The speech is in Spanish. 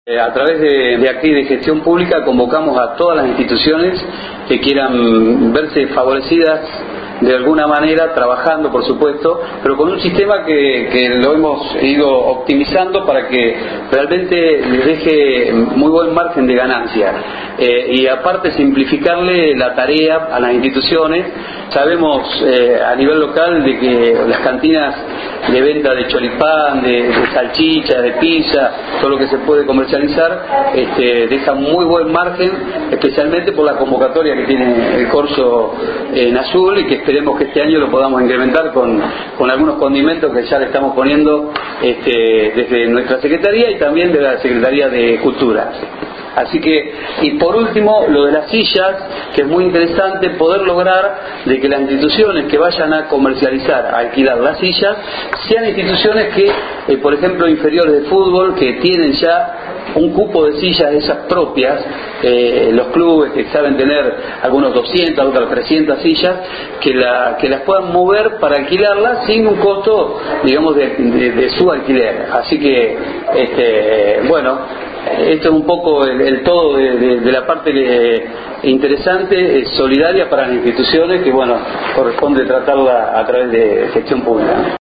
A través de aquí de gestión pública convocamos a todas las instituciones que quieran verse favorecidas de alguna manera, trabajando por supuesto, pero con un sistema que lo hemos ido optimizando para que realmente les deje muy buen margen de ganancia y aparte simplificarle la tarea a las instituciones. Sabemos a nivel local de que las cantinas de venta de choripán, de salchicha, de pizza, todo lo que se puede comercializar, dejan muy buen margen, especialmente por la convocatoria que tiene el corso en azul, y que esperemos que este año lo podamos incrementar con algunos condimentos que ya le estamos poniendo desde nuestra Secretaría y también de la Secretaría de Cultura. Así que, y por último, lo de las sillas, que es muy interesante poder lograr de que las instituciones que vayan a comercializar, a alquilar las sillas, sean instituciones que, por ejemplo, inferiores de fútbol, que tienen ya un cupo de sillas esas propias, los clubes que saben tener algunos 200, otras 300 sillas, que las puedan mover para alquilarlas sin un costo, digamos, de su alquiler. Así que, bueno, esto es un poco el todo de la parte interesante, solidaria para las instituciones, que bueno, corresponde tratarla a través de gestión pública.